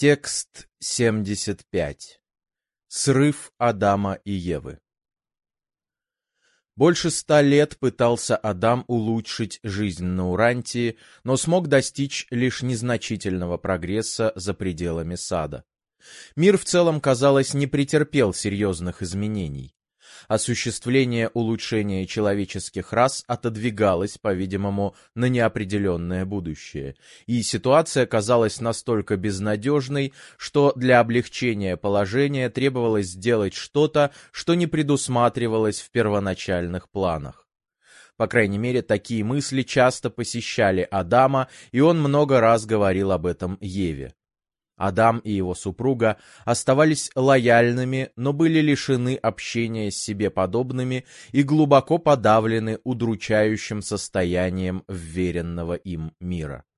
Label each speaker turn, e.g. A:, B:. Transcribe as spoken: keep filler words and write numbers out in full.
A: Текст семьдесят пять. Срыв Адама и Евы. Больше ста лет пытался Адам улучшить жизнь на Урантии, но смог достичь лишь незначительного прогресса за пределами сада. Мир в целом, казалось, не претерпел серьезных изменений. Осуществление улучшения человеческих рас отодвигалось, по-видимому, на неопределенное будущее, и ситуация казалась настолько безнадежной, что для облегчения положения требовалось сделать что-то, что не предусматривалось в первоначальных планах. По крайней мере, такие мысли часто посещали Адама, и он много раз говорил об этом Еве. Адам и его супруга оставались лояльными, но были лишены общения с себе подобными и глубоко подавлены удручающим состоянием вверенного им мира.